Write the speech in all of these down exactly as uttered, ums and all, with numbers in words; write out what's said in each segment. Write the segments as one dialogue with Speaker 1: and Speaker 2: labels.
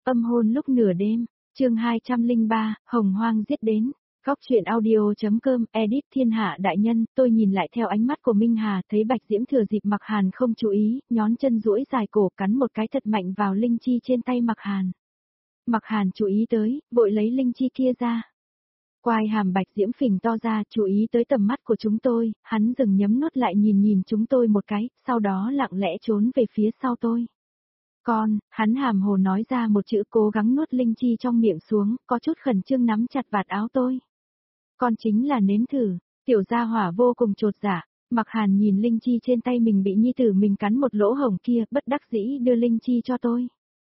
Speaker 1: Âm hôn lúc nửa đêm, chương hai trăm lẻ ba, Hồng Hoang giết đến. Góc truyện audio.com, edit Thiên Hạ đại nhân, tôi nhìn lại theo ánh mắt của Minh Hà, thấy Bạch Diễm thừa dịp Mặc Hàn không chú ý, nhón chân duỗi dài cổ cắn một cái thật mạnh vào linh chi trên tay Mặc Hàn. Mặc Hàn chú ý tới, vội lấy linh chi kia ra. Quai hàm Bạch Diễm phình to ra, chú ý tới tầm mắt của chúng tôi, hắn dừng nhấm nuốt lại nhìn nhìn chúng tôi một cái, sau đó lặng lẽ trốn về phía sau tôi. Con, hắn hàm hồ nói ra một chữ, cố gắng nuốt linh chi trong miệng xuống, có chút khẩn trương nắm chặt vạt áo tôi. Con chính là nếm thử, tiểu gia hỏa vô cùng trột dạ. Mặc Hàn nhìn linh chi trên tay mình bị nhi tử mình cắn một lỗ hổng kia, bất đắc dĩ đưa linh chi cho tôi.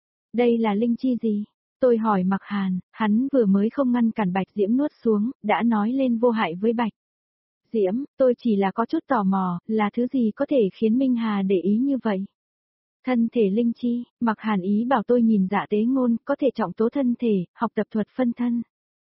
Speaker 1: Đây là linh chi gì? Tôi hỏi Mặc Hàn, hắn vừa mới không ngăn cản Bạch Diễm nuốt xuống, đã nói lên vô hại với Bạch Diễm, tôi chỉ là có chút tò mò, là thứ gì có thể khiến Minh Hà để ý như vậy? Thân thể linh chi, Mặc Hàn ý bảo tôi nhìn Dạ Tế Ngôn, có thể trọng tố thân thể, học tập thuật phân thân.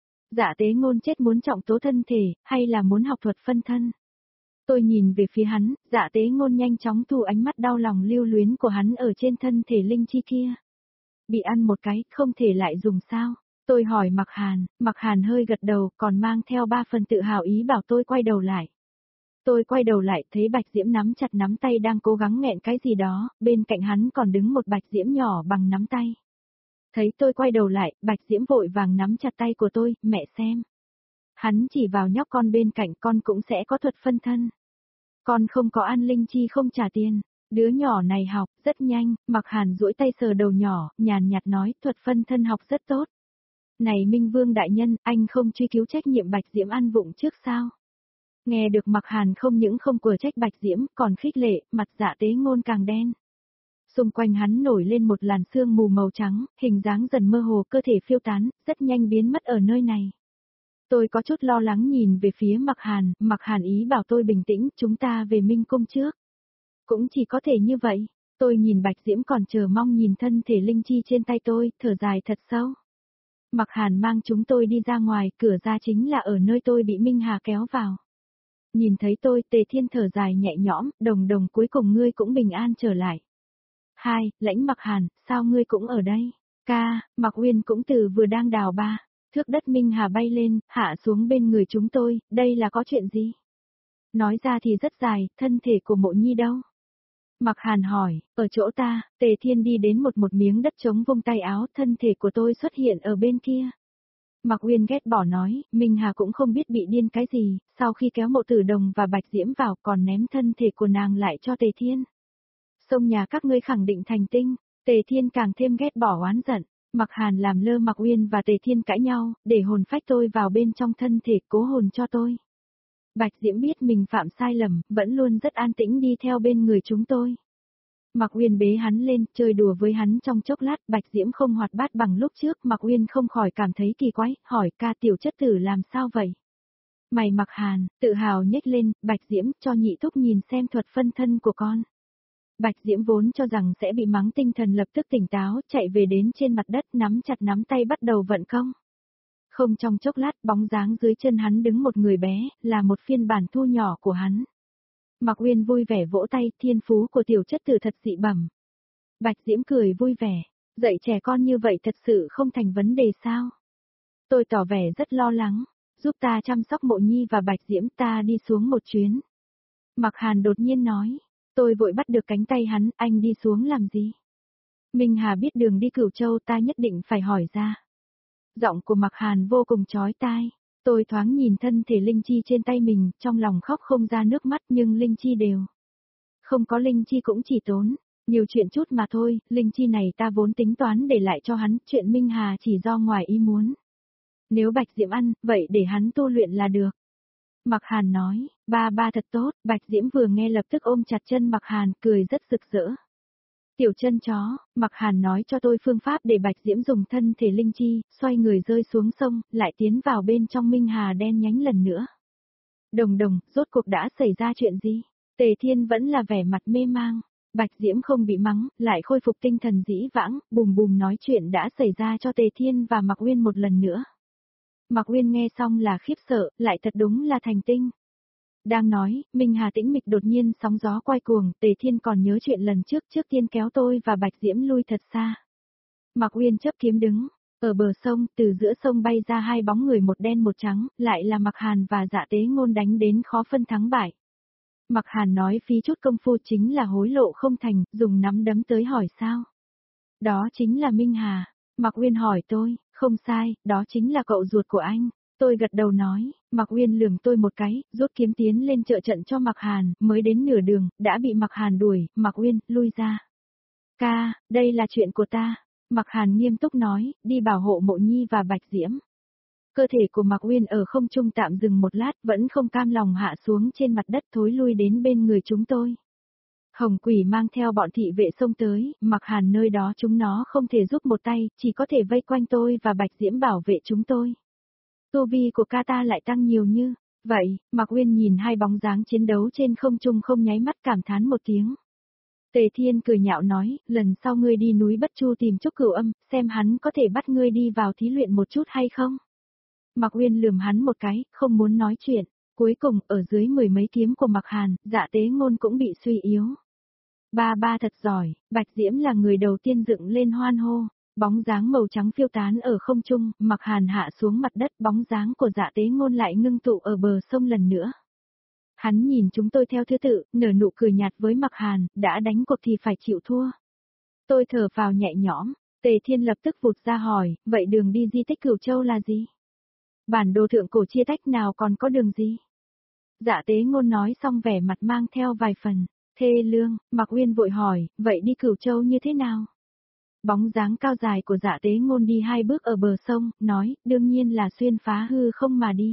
Speaker 1: Dạ Tế Ngôn chết muốn trọng tố thân thể, hay là muốn học thuật phân thân? Tôi nhìn về phía hắn, Dạ Tế Ngôn nhanh chóng thu ánh mắt đau lòng lưu luyến của hắn ở trên thân thể linh chi kia. Bị ăn một cái, không thể lại dùng sao? Tôi hỏi Mặc Hàn, Mặc Hàn hơi gật đầu, còn mang theo ba phần tự hào ý bảo tôi quay đầu lại. Tôi quay đầu lại, thấy Bạch Diễm nắm chặt nắm tay đang cố gắng nghẹn cái gì đó, bên cạnh hắn còn đứng một Bạch Diễm nhỏ bằng nắm tay. Thấy tôi quay đầu lại, Bạch Diễm vội vàng nắm chặt tay của tôi, mẹ xem. Hắn chỉ vào nhóc con bên cạnh, con cũng sẽ có thuật phân thân. Con không có ăn linh chi không trả tiền. Đứa nhỏ này học rất nhanh, Mặc Hàn duỗi tay sờ đầu nhỏ, nhàn nhạt nói, thuật phân thân học rất tốt. Này Minh Vương đại nhân, anh không truy cứu trách nhiệm Bạch Diễm ăn vụng trước sao? Nghe được Mặc Hàn không những không của trách Bạch Diễm, còn khích lệ, mặt Dạ Tế Ngôn càng đen. Xung quanh hắn nổi lên một làn sương mù màu trắng, hình dáng dần mơ hồ, cơ thể phiêu tán, rất nhanh biến mất ở nơi này. Tôi có chút lo lắng nhìn về phía Mặc Hàn, Mặc Hàn ý bảo tôi bình tĩnh, chúng ta về Minh Cung trước. Cũng chỉ có thể như vậy, tôi nhìn Bạch Diễm còn chờ mong nhìn thân thể linh chi trên tay tôi, thở dài thật sâu. Mặc Hàn mang chúng tôi đi ra ngoài, cửa ra chính là ở nơi tôi bị Minh Hà kéo vào. Nhìn thấy tôi, Tề Thiên thở dài nhẹ nhõm, đồng đồng cuối cùng ngươi cũng bình an trở lại. Hai, lãnh Mặc Hàn, sao ngươi cũng ở đây? Ca, Mặc Uyên cũng từ vừa đang đào ba, thước đất Minh Hà bay lên, hạ xuống bên người chúng tôi, đây là có chuyện gì? Nói ra thì rất dài, thân thể của Mộ Nhi đâu? Mặc Hàn hỏi, ở chỗ ta, Tề Thiên đi đến một một miếng đất trống vung tay áo, thân thể của tôi xuất hiện ở bên kia. Mặc Uyên ghét bỏ nói, Minh Hà cũng không biết bị điên cái gì, sau khi kéo Mộ Tử Đồng và Bạch Diễm vào còn ném thân thể của nàng lại cho Tề Thiên. Sông nhà các ngươi khẳng định thành tinh, Tề Thiên càng thêm ghét bỏ oán giận. Mặc Hàn làm lơ Mặc Uyên và Tề Thiên cãi nhau, để hồn phách tôi vào bên trong thân thể cố hồn cho tôi. Bạch Diễm biết mình phạm sai lầm, vẫn luôn rất an tĩnh đi theo bên người chúng tôi. Mặc Uyên bế hắn lên, chơi đùa với hắn trong chốc lát, Bạch Diễm không hoạt bát bằng lúc trước, Mặc Uyên không khỏi cảm thấy kỳ quái, hỏi ca tiểu chất tử làm sao vậy? Mày Mặc Hàn, tự hào nhếch lên, Bạch Diễm cho nhị thúc nhìn xem thuật phân thân của con. Bạch Diễm vốn cho rằng sẽ bị mắng tinh thần lập tức tỉnh táo, chạy về đến trên mặt đất nắm chặt nắm tay bắt đầu vận công. Không trong chốc lát bóng dáng dưới chân hắn đứng một người bé, là một phiên bản thu nhỏ của hắn. Mặc Uyên vui vẻ vỗ tay, thiên phú của tiểu chất tử thật dị bẩm. Bạch Diễm cười vui vẻ, dạy trẻ con như vậy thật sự không thành vấn đề sao? Tôi tỏ vẻ rất lo lắng, giúp ta chăm sóc Mộ Nhi và Bạch Diễm, ta đi xuống một chuyến. Mặc Hàn đột nhiên nói, tôi vội bắt được cánh tay hắn, anh đi xuống làm gì? Minh Hà biết đường đi Cửu Châu, ta nhất định phải hỏi ra. Giọng của Mặc Hàn vô cùng chói tai. Tôi thoáng nhìn thân thể linh chi trên tay mình, trong lòng khóc không ra nước mắt, nhưng linh chi đều. Không có linh chi cũng chỉ tốn, nhiều chuyện chút mà thôi, linh chi này ta vốn tính toán để lại cho hắn, chuyện Minh Hà chỉ do ngoài ý muốn. Nếu Bạch Diễm ăn, vậy để hắn tu luyện là được. Mặc Hàn nói, ba ba thật tốt, Bạch Diễm vừa nghe lập tức ôm chặt chân Mặc Hàn, cười rất rực rỡ. Tiểu chân chó, Mặc Hàn nói cho tôi phương pháp để Bạch Diễm dùng thân thể linh chi, xoay người rơi xuống sông, lại tiến vào bên trong Minh Hà đen nhánh lần nữa. Đồng đồng, rốt cuộc đã xảy ra chuyện gì? Tề Thiên vẫn là vẻ mặt mê mang. Bạch Diễm không bị mắng, lại khôi phục tinh thần dĩ vãng, bùm bùm nói chuyện đã xảy ra cho Tề Thiên và Mặc Uyên một lần nữa. Mặc Uyên nghe xong là khiếp sợ, lại thật đúng là thành tinh. Đang nói, Minh Hà tĩnh mịch đột nhiên sóng gió quay cuồng, Tề Thiên còn nhớ chuyện lần trước trước tiên kéo tôi và Bạch Diễm lui thật xa. Mạc Uyên chấp kiếm đứng, ở bờ sông, từ giữa sông bay ra hai bóng người một đen một trắng, lại là Mạc Hàn và Dạ Tế Ngôn đánh đến khó phân thắng bại. Mạc Hàn nói phí chút công phu chính là hối lộ không thành, dùng nắm đấm tới hỏi sao. Đó chính là Minh Hà. Mạc Uyên hỏi tôi, không sai, đó chính là cậu ruột của anh. Tôi gật đầu nói, Mạc Uyên lườm tôi một cái, rút kiếm tiến lên trợ trận cho Mạc Hàn, mới đến nửa đường, đã bị Mạc Hàn đuổi, Mạc Uyên, lui ra. Ca, đây là chuyện của ta. Mạc Hàn nghiêm túc nói, đi bảo hộ Mộ Nhi và Bạch Diễm. Cơ thể của Mạc Uyên ở không trung tạm dừng một lát, vẫn không cam lòng hạ xuống trên mặt đất thối lui đến bên người chúng tôi. Hồng Quỷ mang theo bọn thị vệ xông tới, Mạc Hàn nơi đó chúng nó không thể giúp một tay, chỉ có thể vây quanh tôi và Bạch Diễm bảo vệ chúng tôi. Tu vi của ca ta lại tăng nhiều như vậy. Mạc Uyên nhìn hai bóng dáng chiến đấu trên không trung không nháy mắt cảm thán một tiếng. Tề Thiên cười nhạo nói, lần sau ngươi đi núi Bất Chu tìm Trúc Cửu Âm, xem hắn có thể bắt ngươi đi vào thí luyện một chút hay không. Mạc Uyên lườm hắn một cái, không muốn nói chuyện. Cuối cùng, ở dưới mười mấy kiếm của Mạc Hàn, Dạ Tế Ngôn cũng bị suy yếu. Ba ba thật giỏi, Bạch Diễm là người đầu tiên dựng lên hoan hô. Bóng dáng màu trắng phiêu tán ở không trung, Mạc Hàn hạ xuống mặt đất, bóng dáng của Dạ Tế Ngôn lại ngưng tụ ở bờ sông lần nữa. Hắn nhìn chúng tôi theo thứ tự, nở nụ cười nhạt với Mạc Hàn, đã đánh cuộc thì phải chịu thua. Tôi thở vào nhẹ nhõm, Tề Thiên lập tức vụt ra hỏi, vậy đường đi di tích Cửu Châu là gì? Bản đồ thượng cổ chia tách nào còn có đường gì? Dạ Tế Ngôn nói xong vẻ mặt mang theo vài phần thê lương. Mạc Uyên vội hỏi, vậy đi Cửu Châu như thế nào? Bóng dáng cao dài của Dạ Tế Ngôn đi hai bước ở bờ sông, nói, đương nhiên là xuyên phá hư không mà đi.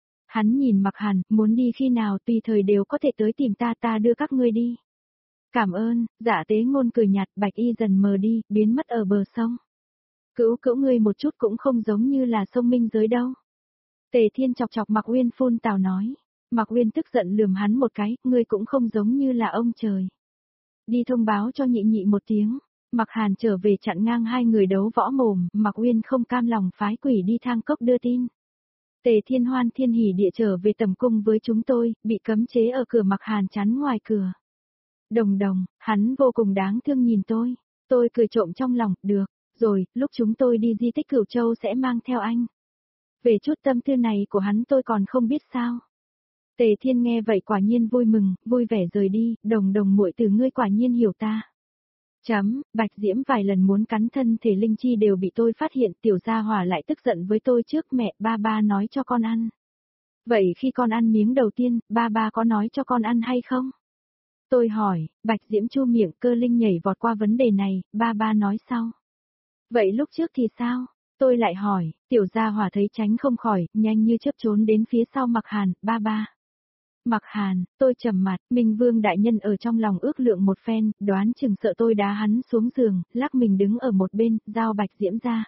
Speaker 1: Hắn nhìn Mạc Hàn, muốn đi khi nào tùy thời đều có thể tới tìm ta, ta đưa các ngươi đi. Cảm ơn. Dạ Tế Ngôn cười nhạt, bạch y dần mờ đi, biến mất ở bờ sông. Cữu cữu ngươi một chút cũng không giống như là sông minh giới đâu. Tề Thiên chọc chọc Mạc Uyên phun tào nói. Mạc Uyên tức giận lườm hắn một cái, ngươi cũng không giống như là ông trời. Đi thông báo cho nhị nhị một tiếng. Mạc Hàn trở về chặn ngang hai người đấu võ mồm, Mạc Uyên không cam lòng phái quỷ đi thang cốc đưa tin. Tề Thiên hoan thiên hỉ địa trở về tầm cung với chúng tôi, bị cấm chế ở cửa Mạc Hàn chắn ngoài cửa. Đồng đồng, hắn vô cùng đáng thương nhìn tôi. Tôi cười trộm trong lòng, được, rồi, lúc chúng tôi đi di tích Cửu Châu sẽ mang theo anh. Về chút tâm tư này của hắn tôi còn không biết sao. Tề Thiên nghe vậy quả nhiên vui mừng, vui vẻ rời đi, đồng đồng muội từ ngươi quả nhiên hiểu ta. Chấm, Bạch Diễm vài lần muốn cắn thân thể linh chi đều bị tôi phát hiện, tiểu gia hỏa lại tức giận với tôi trước, mẹ, ba ba nói cho con ăn. Vậy khi con ăn miếng đầu tiên, ba ba có nói cho con ăn hay không? Tôi hỏi, Bạch Diễm chu miệng, Cơ Linh nhảy vọt qua vấn đề này, ba ba nói sau. Vậy lúc trước thì sao? Tôi lại hỏi, tiểu gia hỏa thấy tránh không khỏi, nhanh như chớp trốn đến phía sau Mạc Hàn, ba ba. Mạc Hàn, tôi trầm mặt, Minh Vương đại nhân ở trong lòng ước lượng một phen, đoán chừng sợ tôi đá hắn xuống giường, lắc mình đứng ở một bên, giao Bạch Diễm ra.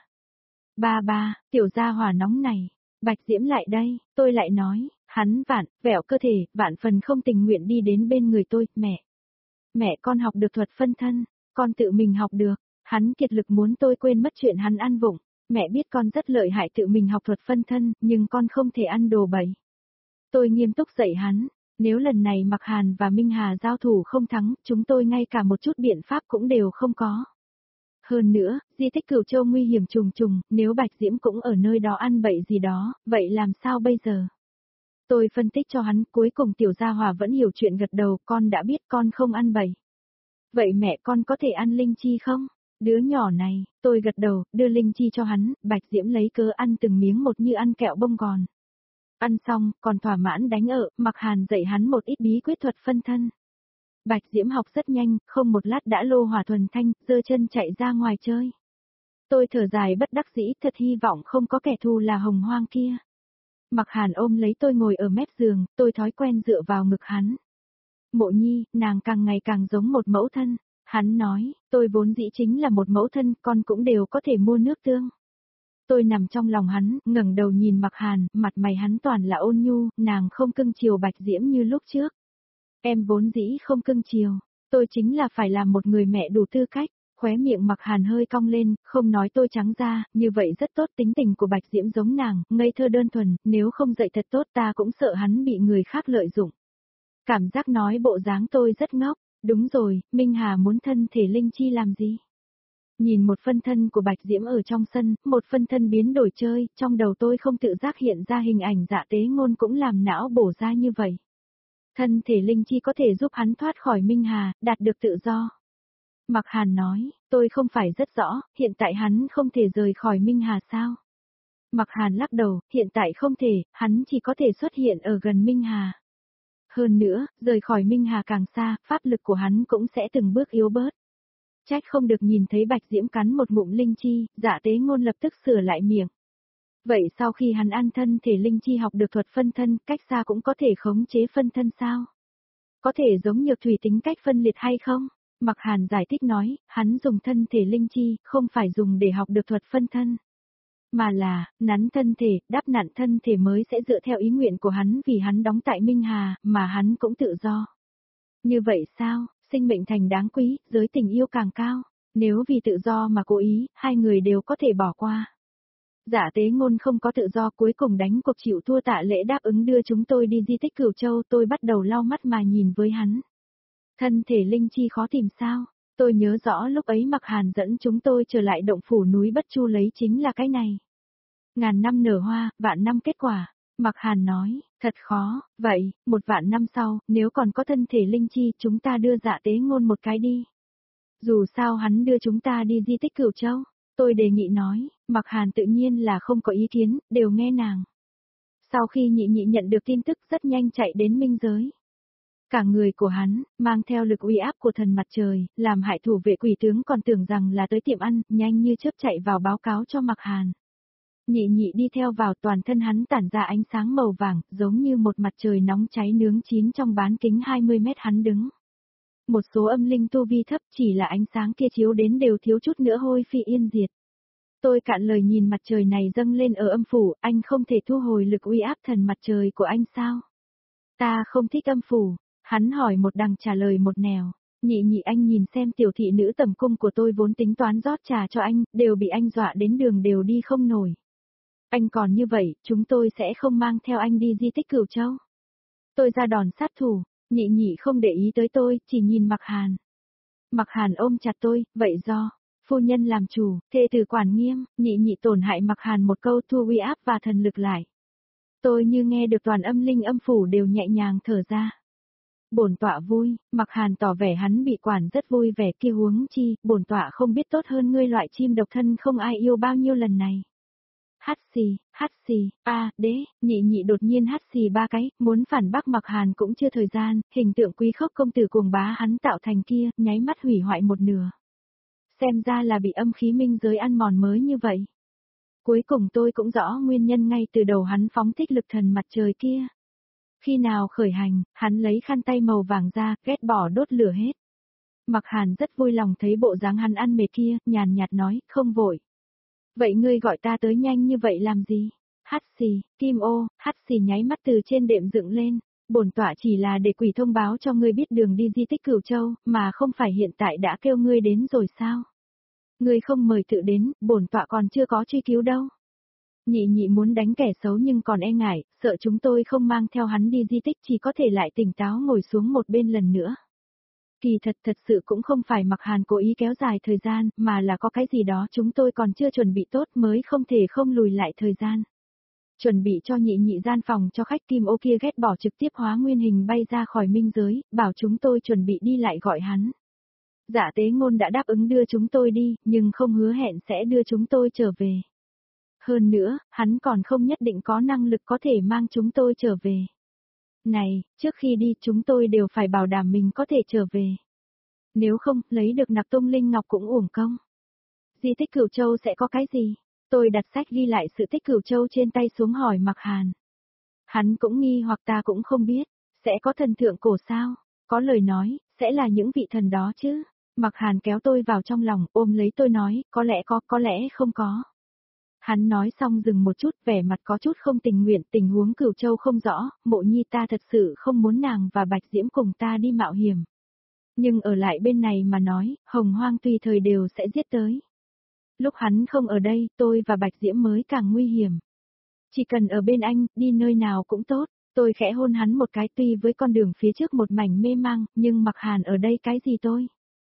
Speaker 1: Ba ba, tiểu gia hỏa nóng này. Bạch Diễm lại đây, tôi lại nói, hắn vạn, vẹo cơ thể, vạn phần không tình nguyện đi đến bên người tôi, mẹ. Mẹ con học được thuật phân thân, con tự mình học được, hắn kiệt lực muốn tôi quên mất chuyện hắn ăn vụng. Mẹ biết con rất lợi hại tự mình học thuật phân thân, nhưng con không thể ăn đồ bậy. Tôi nghiêm túc dạy hắn, nếu lần này Mạc Hàn và Minh Hà giao thủ không thắng, chúng tôi ngay cả một chút biện pháp cũng đều không có. Hơn nữa, di tích Cửu Châu nguy hiểm trùng trùng, nếu Bạch Diễm cũng ở nơi đó ăn bậy gì đó, vậy làm sao bây giờ? Tôi phân tích cho hắn, cuối cùng tiểu gia hỏa vẫn hiểu chuyện gật đầu, con đã biết con không ăn bậy. Vậy mẹ con có thể ăn linh chi không? Đứa nhỏ này, tôi gật đầu, đưa linh chi cho hắn, Bạch Diễm lấy cớ ăn từng miếng một như ăn kẹo bông gòn. Ăn xong, còn thỏa mãn đánh ở, Mạc Hàn dạy hắn một ít bí quyết thuật phân thân. Bạch Diễm học rất nhanh, không một lát đã lô hỏa thuần thanh, giơ chân chạy ra ngoài chơi. Tôi thở dài bất đắc dĩ, thật hy vọng không có kẻ thù là Hồng Hoang kia. Mạc Hàn ôm lấy tôi ngồi ở mép giường, tôi thói quen dựa vào ngực hắn. Mộ Nhi, nàng càng ngày càng giống một mẫu thân. Hắn nói, tôi vốn dĩ chính là một mẫu thân, con cũng đều có thể mua nước tương. Tôi nằm trong lòng hắn, ngẩng đầu nhìn Mạc Hàn, mặt mày hắn toàn là ôn nhu, nàng không cưng chiều Bạch Diễm như lúc trước. Em vốn dĩ không cưng chiều, tôi chính là phải làm một người mẹ đủ tư cách. Khóe miệng Mạc Hàn hơi cong lên, không nói tôi trắng ra, như vậy rất tốt, tính tình của Bạch Diễm giống nàng, ngây thơ đơn thuần, nếu không dạy thật tốt ta cũng sợ hắn bị người khác lợi dụng. Cảm giác nói bộ dáng tôi rất ngốc, đúng rồi, Minh Hà muốn thân thể linh chi làm gì? Nhìn một phân thân của Bạch Diễm ở trong sân, một phân thân biến đổi chơi, trong đầu tôi không tự giác hiện ra hình ảnh Dạ Tế Ngôn cũng làm não bổ ra như vậy. Thân thể linh chi có thể giúp hắn thoát khỏi Minh Hà, đạt được tự do. Mặc Hàn nói, tôi không phải rất rõ, hiện tại hắn không thể rời khỏi Minh Hà sao? Mặc Hàn lắc đầu, hiện tại không thể, hắn chỉ có thể xuất hiện ở gần Minh Hà. Hơn nữa, rời khỏi Minh Hà càng xa, pháp lực của hắn cũng sẽ từng bước yếu bớt. Trách không được nhìn thấy Bạch Diễm cắn một ngụm linh chi, Dạ Tế Ngôn lập tức sửa lại miệng. Vậy sau khi hắn ăn thân thể linh chi học được thuật phân thân, cách xa cũng có thể khống chế phân thân sao? Có thể giống Nhược Thủy tính cách phân liệt hay không? Mặc Hàn giải thích nói, hắn dùng thân thể linh chi, không phải dùng để học được thuật phân thân. Mà là, nắn thân thể, đắp nặn thân thể mới sẽ dựa theo ý nguyện của hắn vì hắn đóng tại Minh Hà, mà hắn cũng tự do. Như vậy sao, sinh mệnh thành đáng quý, giới tình yêu càng cao, nếu vì tự do mà cố ý, hai người đều có thể bỏ qua. Dạ Tế Ngôn không có tự do, cuối cùng đánh cuộc chịu thua, Tạ Lễ đáp ứng đưa chúng tôi đi di tích Cửu Châu, tôi bắt đầu lau mắt mà nhìn với hắn. Thân thể linh chi khó tìm sao? Tôi nhớ rõ lúc ấy Mặc Hàn dẫn chúng tôi trở lại động phủ núi Bất Chu lấy chính là cái này. Ngàn năm nở hoa, vạn năm kết quả. Mặc Hàn nói, thật khó, vậy, một vạn năm sau, nếu còn có thân thể linh chi, chúng ta đưa Dạ Tế Ngôn một cái đi. Dù sao hắn đưa chúng ta đi di tích Cửu Châu, tôi đề nghị nói, Mặc Hàn tự nhiên là không có ý kiến, đều nghe nàng. Sau khi nhị nhị nhận được tin tức rất nhanh chạy đến minh giới. Cả người của hắn, mang theo lực uy áp của thần mặt trời, làm hại thủ vệ quỷ tướng còn tưởng rằng là tới tiệm ăn, nhanh như chớp chạy vào báo cáo cho Mặc Hàn. Nhị nhị đi theo vào, toàn thân hắn tản ra ánh sáng màu vàng, giống như một mặt trời nóng cháy nướng chín trong bán kính hai mươi mét hắn đứng. Một số âm linh tu vi thấp, chỉ là ánh sáng kia chiếu đến đều thiếu chút nữa hôi phi yên diệt. Tôi cạn lời nhìn mặt trời này dâng lên ở âm phủ, anh không thể thu hồi lực uy áp thần mặt trời của anh sao? Ta không thích âm phủ. Hắn hỏi một đằng trả lời một nẻo. Nhị nhị, anh nhìn xem tiểu thị nữ tầm cung của tôi vốn tính toán rót trà cho anh, đều bị anh dọa đến đường đều đi không nổi. Anh còn như vậy, chúng tôi sẽ không mang theo anh đi di tích Cửu Châu. Tôi ra đòn sát thủ, nhị nhị không để ý tới tôi, chỉ nhìn Mặc Hàn. Mặc Hàn ôm chặt tôi, vậy do, phu nhân làm chủ, thê tử quản nghiêm, nhị nhị tổn hại Mặc Hàn một câu, thu uy áp và thần lực lại. Tôi như nghe được toàn âm linh âm phủ đều nhẹ nhàng thở ra. Bổn tọa vui, Mặc Hàn tỏ vẻ hắn bị quản rất vui vẻ, kia huống chi, bổn tọa không biết tốt hơn ngươi loại chim độc thân không ai yêu bao nhiêu lần này. Hát xì, hát xì, a, đế, nhị nhị đột nhiên hát xì ba cái, muốn phản bác Mặc Hàn cũng chưa thời gian, hình tượng quý khốc công tử cuồng bá hắn tạo thành kia, nháy mắt hủy hoại một nửa. Xem ra là bị âm khí minh giới ăn mòn mới như vậy. Cuối cùng tôi cũng rõ nguyên nhân ngay từ đầu hắn phóng thích lực thần mặt trời kia. Khi nào khởi hành, hắn lấy khăn tay màu vàng ra, ghét bỏ đốt lửa hết. Mặc Hàn rất vui lòng thấy bộ dáng hắn ăn mệt kia, nhàn nhạt nói, không vội. Vậy ngươi gọi ta tới nhanh như vậy làm gì? Hát xì, Kim Ô, hát xì nháy mắt từ trên đệm dựng lên. Bổn tọa chỉ là để quỷ thông báo cho ngươi biết đường đi di tích Cửu Châu, mà không phải hiện tại đã kêu ngươi đến rồi sao? Ngươi không mời tự đến, bổn tọa còn chưa có truy cứu đâu. Nhị nhị muốn đánh kẻ xấu nhưng còn e ngại, sợ chúng tôi không mang theo hắn đi di tích, chỉ có thể lại tỉnh táo ngồi xuống một bên lần nữa. Kỳ thật thật sự cũng không phải Mặc Hàn cố ý kéo dài thời gian, mà là có cái gì đó chúng tôi còn chưa chuẩn bị tốt mới không thể không lùi lại thời gian. Chuẩn bị cho nhị nhị gian phòng cho khách, Kim Ô kia ghét bỏ trực tiếp hóa nguyên hình bay ra khỏi minh giới, bảo chúng tôi chuẩn bị đi lại gọi hắn. Dạ Tế Ngôn đã đáp ứng đưa chúng tôi đi, nhưng không hứa hẹn sẽ đưa chúng tôi trở về. Hơn nữa, hắn còn không nhất định có năng lực có thể mang chúng tôi trở về. Này, trước khi đi chúng tôi đều phải bảo đảm mình có thể trở về. Nếu không, lấy được nặc tung linh ngọc cũng uổng công. Di tích Cửu Châu sẽ có cái gì? Tôi đặt sách ghi lại sự tích Cửu Châu trên tay xuống hỏi Mặc Hàn. Hắn cũng nghi hoặc ta cũng không biết, sẽ có thần thượng cổ sao? Có lời nói, sẽ là những vị thần đó chứ? Mặc Hàn kéo tôi vào trong lòng, ôm lấy tôi nói, có lẽ có, có lẽ không có. Hắn nói xong dừng một chút, vẻ mặt có chút không tình nguyện, tình huống Cửu Châu không rõ, Mộ Nhi ta thật sự không muốn nàng và Bạch Diễm cùng ta đi mạo hiểm. Nhưng ở lại bên này mà nói, Hồng Hoang tùy thời đều sẽ giết tới. Lúc hắn không ở đây, tôi và Bạch Diễm mới càng nguy hiểm. Chỉ cần ở bên anh, đi nơi nào cũng tốt, tôi khẽ hôn hắn một cái, tuy với con đường phía trước một mảnh mê mang, nhưng Mặc Hàn ở đây cái gì tôi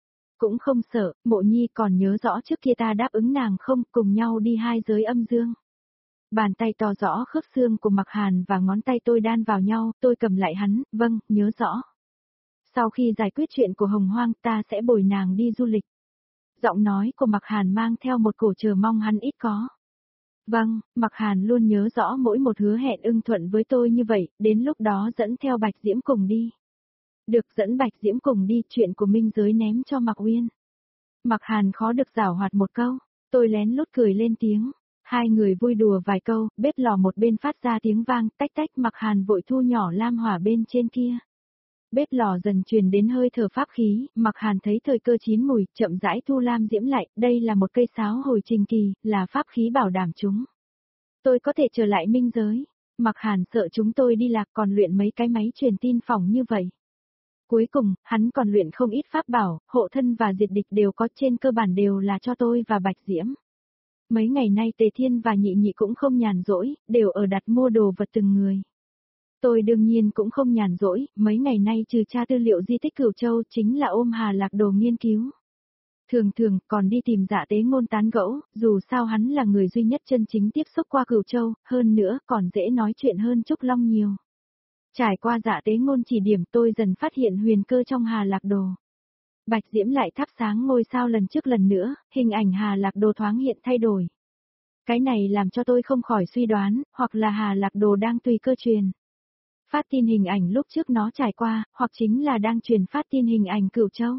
Speaker 1: Cũng không sợ, Mộ Nhi còn nhớ rõ trước kia ta đáp ứng nàng không, cùng nhau đi hai giới âm dương. Bàn tay to rõ khớp xương của Mạc Hàn và ngón tay tôi đan vào nhau, tôi cầm lại hắn, vâng, nhớ rõ. Sau khi giải quyết chuyện của Hồng Hoang ta sẽ bồi nàng đi du lịch. Giọng nói của Mạc Hàn mang theo một cổ chờ mong hắn ít có. Vâng, Mạc Hàn luôn nhớ rõ mỗi một hứa hẹn ưng thuận với tôi như vậy, đến lúc đó dẫn theo Bạch Diễm cùng đi. Được dẫn Bạch Diễm cùng đi, chuyện của minh giới ném cho Mạc Uyên. Mạc Hàn khó được giảo hoạt một câu, tôi lén lút cười lên tiếng. Hai người vui đùa vài câu, bếp lò một bên phát ra tiếng vang, tách tách, Mạc Hàn vội thu nhỏ lam hỏa bên trên kia. Bếp lò dần truyền đến hơi thở pháp khí, Mạc Hàn thấy thời cơ chín mùi, chậm rãi thu lam diễm lại, đây là một cây sáo hồi trình kỳ, là pháp khí bảo đảm chúng. Tôi có thể trở lại minh giới. Mạc Hàn sợ chúng tôi đi lạc còn luyện mấy cái máy truyền tin phỏng như vậy. Cuối cùng, hắn còn luyện không ít pháp bảo, hộ thân và diệt địch đều có, trên cơ bản đều là cho tôi và Bạch Diễm. Mấy ngày nay Tề Thiên và Nhị Nhị cũng không nhàn rỗi, đều ở đặt mua đồ vật từng người. Tôi đương nhiên cũng không nhàn rỗi, mấy ngày nay trừ tra tư liệu di tích Cửu Châu chính là ôm Hà Lạc Đồ nghiên cứu. Thường thường còn đi tìm Dạ Tế Ngôn tán gẫu, dù sao hắn là người duy nhất chân chính tiếp xúc qua Cửu Châu, hơn nữa còn dễ nói chuyện hơn Trúc Long nhiều. Trải qua Dạ Tế Ngôn chỉ điểm tôi dần phát hiện huyền cơ trong Hà Lạc Đồ. Bạch Diễm lại thắp sáng ngôi sao lần trước lần nữa, hình ảnh Hà Lạc Đồ thoáng hiện thay đổi. Cái này làm cho tôi không khỏi suy đoán, hoặc là Hà Lạc Đồ đang tùy cơ truyền phát tin hình ảnh lúc trước nó trải qua, hoặc chính là đang truyền phát tin hình ảnh Cửu Châu.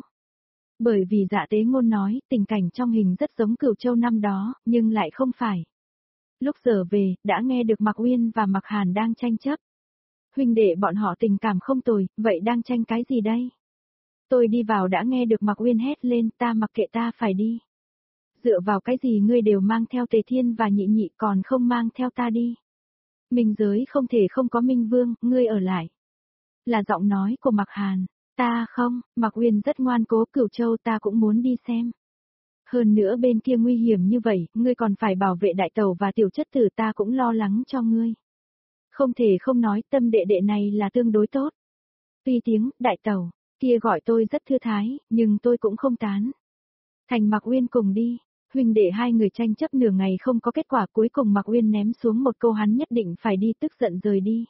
Speaker 1: Bởi vì Dạ Tế Ngôn nói, tình cảnh trong hình rất giống Cửu Châu năm đó, nhưng lại không phải. Lúc giờ về, đã nghe được Mạc Uyên và Mạc Hàn đang tranh chấp. Huynh đệ bọn họ tình cảm không tồi, vậy đang tranh cái gì đây? Tôi đi vào đã nghe được Mạc Uyên hét lên, ta mặc kệ, ta phải đi. Dựa vào cái gì ngươi đều mang theo Tề Thiên và Nhị Nhị còn không mang theo ta đi? Minh giới không thể không có Minh Vương, ngươi ở lại. Là giọng nói của Mạc Hàn. Ta không, Mạc Uyên rất ngoan cố, Cửu Châu ta cũng muốn đi xem. Hơn nữa bên kia nguy hiểm như vậy, ngươi còn phải bảo vệ đại tẩu và tiểu chất tử, ta cũng lo lắng cho ngươi. Không thể không nói, tâm đệ đệ này là tương đối tốt. Tuy tiếng, đại tẩu, kia gọi tôi rất thư thái, nhưng tôi cũng không tán. Thành Mạc Uyên cùng đi. Huynh đệ hai người tranh chấp nửa ngày không có kết quả, cuối cùng Mạc Uyên ném xuống một câu hắn nhất định phải đi, tức giận rời đi.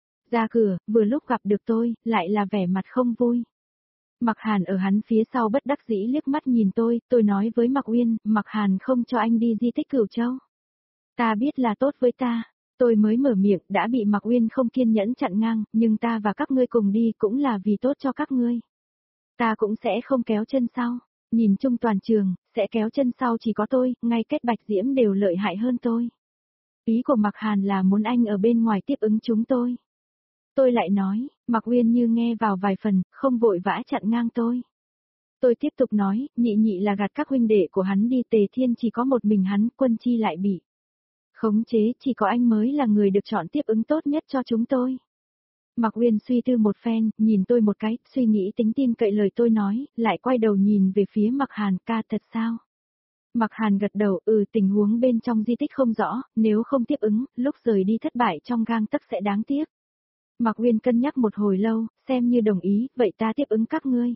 Speaker 1: Ra cửa, vừa lúc gặp được tôi, lại là vẻ mặt không vui. Mạc Hàn ở hắn phía sau bất đắc dĩ liếc mắt nhìn tôi, tôi nói với Mạc Uyên, Mạc Hàn không cho anh đi di tích Cửu Châu. Ta biết là tốt với ta, tôi mới mở miệng đã bị Mạc Uyên không kiên nhẫn chặn ngang, nhưng ta và các ngươi cùng đi cũng là vì tốt cho các ngươi. Ta cũng sẽ không kéo chân sau. Nhìn chung toàn trường, sẽ kéo chân sau chỉ có tôi, ngay kết Bạch Diễm đều lợi hại hơn tôi. Ý của Mạc Hàn là muốn anh ở bên ngoài tiếp ứng chúng tôi. Tôi lại nói, Mạc Uyên như nghe vào vài phần, không vội vã chặn ngang tôi. Tôi tiếp tục nói, Nhị Nhị là gạt các huynh đệ của hắn đi, Tề Thiên chỉ có một mình hắn, Quân Chi lại bị khống chế, chỉ có anh mới là người được chọn tiếp ứng tốt nhất cho chúng tôi. Mạc Uyên suy tư một phen, nhìn tôi một cái, suy nghĩ tính tin cậy lời tôi nói, lại quay đầu nhìn về phía Mạc Hàn, ca thật sao? Mạc Hàn gật đầu, ừ, tình huống bên trong di tích không rõ, nếu không tiếp ứng, lúc rời đi thất bại trong gang tấc sẽ đáng tiếc. Mạc Uyên cân nhắc một hồi lâu, xem như đồng ý, vậy ta tiếp ứng các ngươi.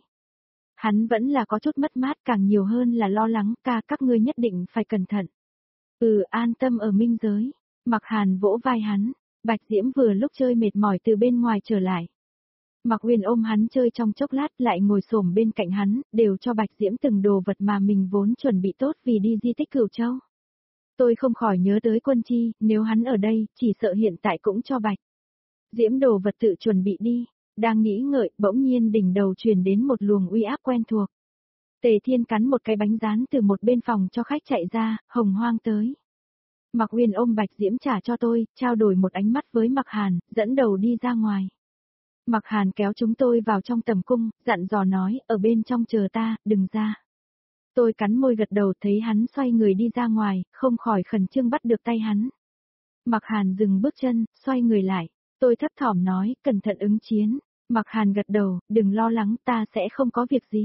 Speaker 1: Hắn vẫn là có chút mất mát, càng nhiều hơn là lo lắng, ca các ngươi nhất định phải cẩn thận. Ừ, an tâm ở minh giới. Mạc Hàn vỗ vai hắn. Bạch Diễm vừa lúc chơi mệt mỏi từ bên ngoài trở lại. Mạc Uyên ôm hắn chơi trong chốc lát, lại ngồi xổm bên cạnh hắn, đều cho Bạch Diễm từng đồ vật mà mình vốn chuẩn bị tốt vì đi di tích Cửu Châu. Tôi không khỏi nhớ tới Quân Chi, nếu hắn ở đây, chỉ sợ hiện tại cũng cho Bạch Diễm đồ vật tự chuẩn bị đi. Đang nghĩ ngợi, bỗng nhiên đỉnh đầu truyền đến một luồng uy áp quen thuộc. Tề Thiên cắn một cái bánh rán từ một bên phòng cho khách chạy ra, Hồng Hoang tới. Mạc Uyên ôm Bạch Diễm trả cho tôi, trao đổi một ánh mắt với Mạc Hàn, dẫn đầu đi ra ngoài. Mạc Hàn kéo chúng tôi vào trong tầm cung, dặn dò nói, ở bên trong chờ ta, đừng ra. Tôi cắn môi gật đầu, thấy hắn xoay người đi ra ngoài, không khỏi khẩn trương bắt được tay hắn. Mạc Hàn dừng bước chân, xoay người lại. Tôi thấp thỏm nói, cẩn thận ứng chiến. Mạc Hàn gật đầu, đừng lo lắng, ta sẽ không có việc gì.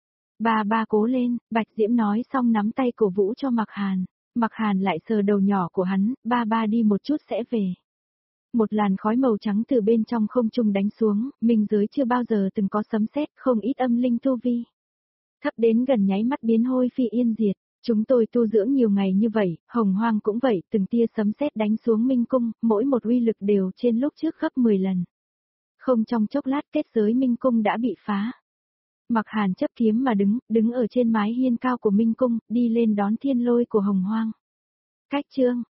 Speaker 1: Ba ba cố lên, Bạch Diễm nói xong nắm tay cổ vũ cho Mạc Hàn. Mạc Hàn lại sờ đầu nhỏ của hắn, ba ba đi một chút sẽ về. Một làn khói màu trắng từ bên trong không trung đánh xuống, minh giới chưa bao giờ từng có sấm sét, không ít âm linh tu vi. thấp đến gần nháy mắt biến hôi phi yên diệt. Chúng tôi tu dưỡng nhiều ngày như vậy, hồng hoang cũng vậy, từng tia sấm sét đánh xuống minh cung, mỗi một uy lực đều trên lúc trước gấp mười lần. Không trong chốc lát kết giới minh cung đã bị phá. Mặc Hàn chấp kiếm mà đứng, đứng ở trên mái hiên cao của minh cung, đi lên đón thiên lôi của hồng hoang. Cách chương